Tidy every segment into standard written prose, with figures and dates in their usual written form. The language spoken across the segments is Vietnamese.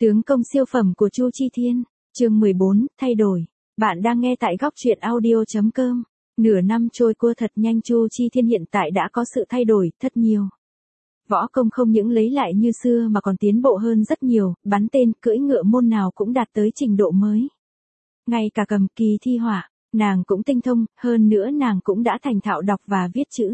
Tướng công siêu phẩm của Chu Chi Thiên, chương 14, thay đổi. Bạn đang nghe tại góc truyện audio.com. Nửa năm trôi qua thật nhanh, Chu Chi Thiên hiện tại đã có sự thay đổi thật nhiều. Võ công không những lấy lại như xưa mà còn tiến bộ hơn rất nhiều, bắn tên, cưỡi ngựa môn nào cũng đạt tới trình độ mới. Ngay cả cầm kỳ thi họa, nàng cũng tinh thông, hơn nữa nàng cũng đã thành thạo đọc và viết chữ.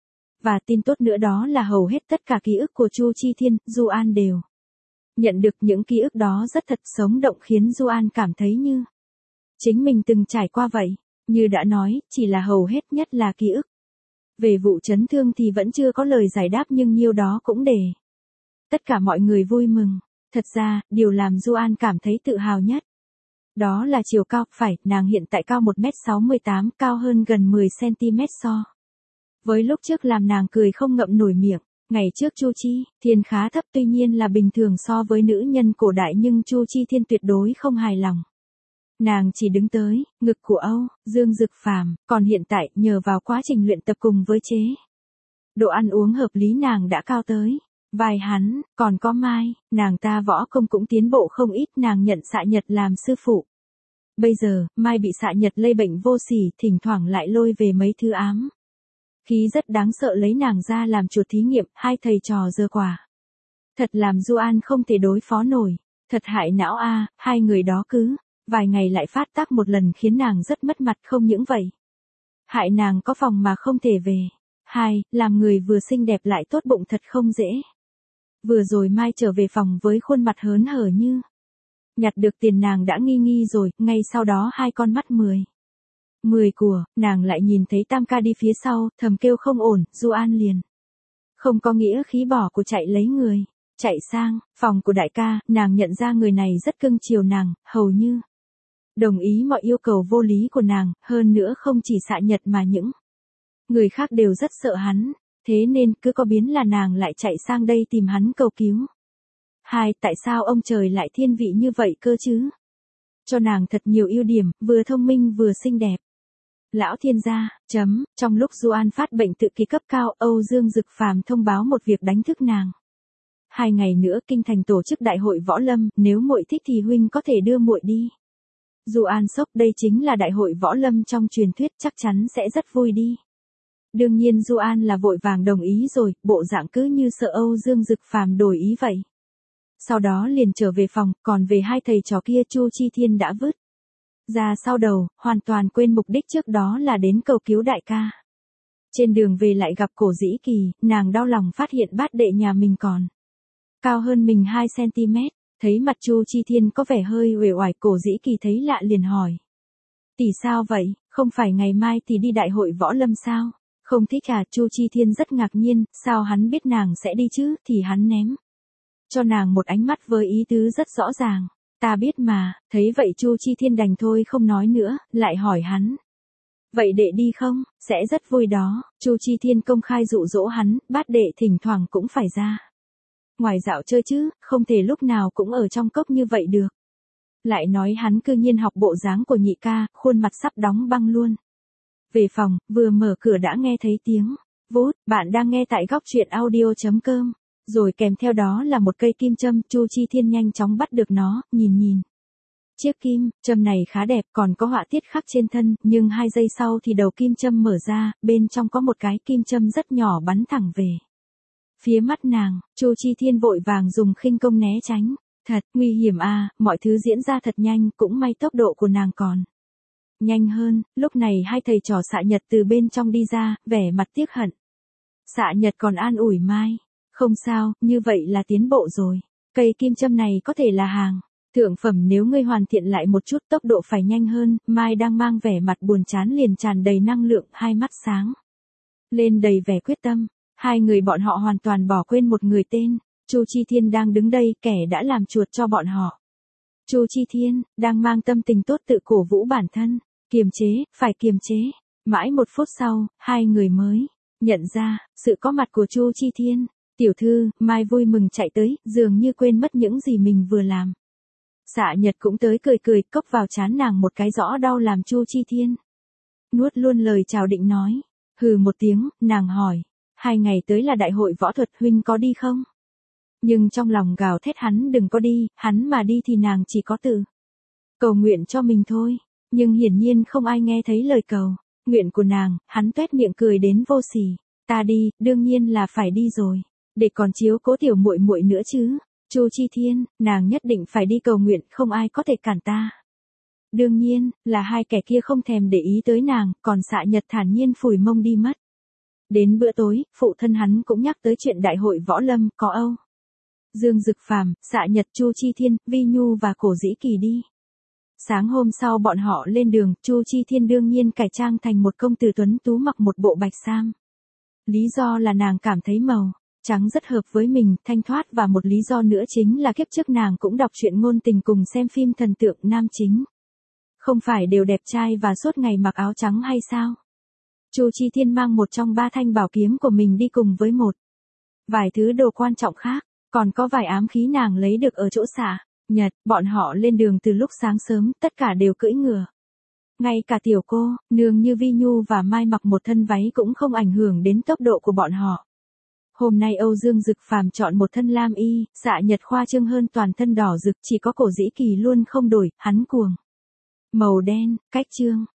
Và tin tốt nữa đó là hầu hết tất cả ký ức của Chu Chi Thiên, Du An đều nhận được. Những ký ức đó rất thật sống động, khiến Du An cảm thấy như chính mình từng trải qua vậy. Như đã nói, chỉ là hầu hết nhất là ký ức. Về vụ chấn thương thì vẫn chưa có lời giải đáp, nhưng nhiêu đó cũng để tất cả mọi người vui mừng. Thật ra, điều làm Du An cảm thấy tự hào nhất đó là chiều cao. Phải, nàng hiện tại cao 1m68, cao hơn gần 10cm so với lúc trước, làm nàng cười không ngậm nổi miệng. Ngày trước Chu Chi Thiên khá thấp, tuy nhiên là bình thường so với nữ nhân cổ đại, nhưng Chu Chi Thiên tuyệt đối không hài lòng. Nàng chỉ đứng tới ngực của Âu Dương Dực Phàm, còn hiện tại nhờ vào quá trình luyện tập cùng với chế độ ăn uống hợp lý, nàng đã cao tới vai hắn. Còn có Mai, nàng ta võ công cũng tiến bộ không ít, nàng nhận Xạ Nhật làm sư phụ. Bây giờ, Mai bị Xạ Nhật lây bệnh vô sỉ, thỉnh thoảng lại lôi về mấy thứ ám khí rất đáng sợ lấy nàng ra làm chuột thí nghiệm. Hai thầy trò giơ quả thật làm Du An không thể đối phó nổi. Thật hại não a, hai người đó cứ vài ngày lại phát tác một lần, khiến nàng rất mất mặt. Không những vậy, hại nàng có phòng mà không thể về. Hai, làm người vừa xinh đẹp lại tốt bụng thật không dễ. Vừa rồi Mai trở về phòng với khuôn mặt hớn hở như nhặt được tiền, nàng đã nghi rồi. Ngay sau đó hai con mắt mười của nàng lại nhìn thấy Tam ca đi phía sau, thầm kêu không ổn. Du An liền không có nghĩa khí bỏ của chạy lấy người, chạy sang phòng của đại ca. Nàng nhận ra người này rất cưng chiều nàng, hầu như đồng ý mọi yêu cầu vô lý của nàng. Hơn nữa không chỉ Xạ Nhật mà những người khác đều rất sợ hắn, thế nên cứ có biến là nàng lại chạy sang đây tìm hắn cầu cứu. Hai, tại sao ông trời lại thiên vị như vậy cơ chứ? Cho nàng thật nhiều ưu điểm, vừa thông minh vừa xinh đẹp. Lão thiên gia, trong lúc Du An phát bệnh tự kỷ cấp cao, Âu Dương Dực Phàm thông báo một việc đánh thức nàng. 2 ngày nữa kinh thành tổ chức đại hội võ lâm, nếu muội thích thì huynh có thể đưa muội đi. Du An sốc, đây chính là đại hội võ lâm trong truyền thuyết, chắc chắn sẽ rất vui đi. Đương nhiên Du An là vội vàng đồng ý rồi, bộ dạng cứ như sợ Âu Dương Dực Phàm đổi ý vậy. Sau đó liền trở về phòng, còn về hai thầy trò kia Chu Chi Thiên đã vứt ra sau đầu, hoàn toàn quên mục đích trước đó là đến cầu cứu đại ca. Trên đường về lại gặp Cổ Dĩ Kỳ, nàng đau lòng phát hiện bát đệ nhà mình còn cao hơn mình 2cm. Thấy mặt Chu Chi Thiên có vẻ hơi uể oải, Cổ Dĩ Kỳ thấy lạ liền hỏi: tỷ sao vậy, không phải ngày mai thì đi đại hội võ lâm sao? Không thích à? Chu Chi Thiên rất ngạc nhiên, sao hắn biết nàng sẽ đi chứ? Thì hắn ném cho nàng một ánh mắt với ý tứ rất rõ ràng: ta biết mà. Thấy vậy Chu Chi Thiên đành thôi không nói nữa, lại hỏi hắn: vậy đệ đi không? Sẽ rất vui đó. Chu Chi Thiên công khai dụ dỗ hắn, bát đệ thỉnh thoảng cũng phải ra ngoài dạo chơi chứ, không thể lúc nào cũng ở trong cốc như vậy được. Lại nói hắn cư nhiên học bộ dáng của nhị ca, khuôn mặt sắp đóng băng luôn. Về phòng, vừa mở cửa đã nghe thấy tiếng vút. Bạn đang nghe tại góc truyện audio.com. Rồi kèm theo đó là một cây kim châm. Chu Chi Thiên nhanh chóng bắt được nó, nhìn. Chiếc kim châm này khá đẹp, còn có họa tiết khắc trên thân, nhưng 2 giây sau thì đầu kim châm mở ra, bên trong có một cái kim châm rất nhỏ bắn thẳng về phía mắt nàng. Chu Chi Thiên vội vàng dùng khinh công né tránh. Thật nguy hiểm à, mọi thứ diễn ra thật nhanh, cũng may tốc độ của nàng còn nhanh hơn. Lúc này hai thầy trò Xạ Nhật từ bên trong đi ra, vẻ mặt tiếc hận. Xạ Nhật còn an ủi Mai: không sao, như vậy là tiến bộ rồi. Cây kim châm này có thể là hàng thượng phẩm nếu ngươi hoàn thiện lại một chút, tốc độ phải nhanh hơn. Mai đang mang vẻ mặt buồn chán liền tràn đầy năng lượng, hai mắt sáng lên đầy vẻ quyết tâm. Hai người bọn họ hoàn toàn bỏ quên một người tên Chu Chi Thiên đang đứng đây, kẻ đã làm chuột cho bọn họ. Chu Chi Thiên đang mang tâm tình tốt tự cổ vũ bản thân, kiềm chế, phải kiềm chế. Mãi 1 phút sau, hai người mới nhận ra sự có mặt của Chu Chi Thiên. Tiểu thư, Mai vui mừng chạy tới, dường như quên mất những gì mình vừa làm. Xạ Nhật cũng tới cười, cốc vào trán nàng một cái rõ đau làm Chu Chi Thiên nuốt luôn lời chào định nói. Hừ một tiếng, nàng hỏi: 2 ngày tới là đại hội võ thuật, huynh có đi không? Nhưng trong lòng gào thét hắn đừng có đi, hắn mà đi thì nàng chỉ có tự cầu nguyện cho mình thôi. Nhưng hiển nhiên không ai nghe thấy lời cầu nguyện của nàng, hắn tuét miệng cười đến vô sỉ. Ta đi, đương nhiên là phải đi rồi. Để còn chiếu cố tiểu muội muội nữa chứ. Chu Chi Thiên, nàng nhất định phải đi cầu nguyện, không ai có thể cản ta. Đương nhiên, là hai kẻ kia không thèm để ý tới nàng, còn Xạ Nhật thản nhiên phủi mông đi mất. Đến bữa tối, phụ thân hắn cũng nhắc tới chuyện đại hội võ lâm, có Âu Dương Dực Phàm, Xạ Nhật, Chu Chi Thiên, Vi Nhu và Cổ Dĩ Kỳ đi. Sáng hôm sau bọn họ lên đường, Chu Chi Thiên đương nhiên cải trang thành một công tử tuấn tú mặc một bộ bạch sam. Lý do là nàng cảm thấy màu trắng rất hợp với mình, thanh thoát, và một lý do nữa chính là kiếp trước nàng cũng đọc truyện ngôn tình cùng xem phim thần tượng nam chính. Không phải đều đẹp trai và suốt ngày mặc áo trắng hay sao? Chu Chi Thiên mang một trong 3 thanh bảo kiếm của mình đi cùng với một vài thứ đồ quan trọng khác, còn có vài ám khí nàng lấy được ở chỗ Xạ Nhật. Bọn họ lên đường từ lúc sáng sớm, tất cả đều cưỡi ngựa. Ngay cả tiểu cô nương như Vi Nhu và Mai mặc một thân váy cũng không ảnh hưởng đến tốc độ của bọn họ. Hôm nay Âu Dương Dực Phàm chọn một thân lam y, Xạ Nhật khoa trương hơn toàn thân đỏ rực, chỉ có Cổ Dĩ Kỳ luôn không đổi, hắn cuồng màu đen, cách trương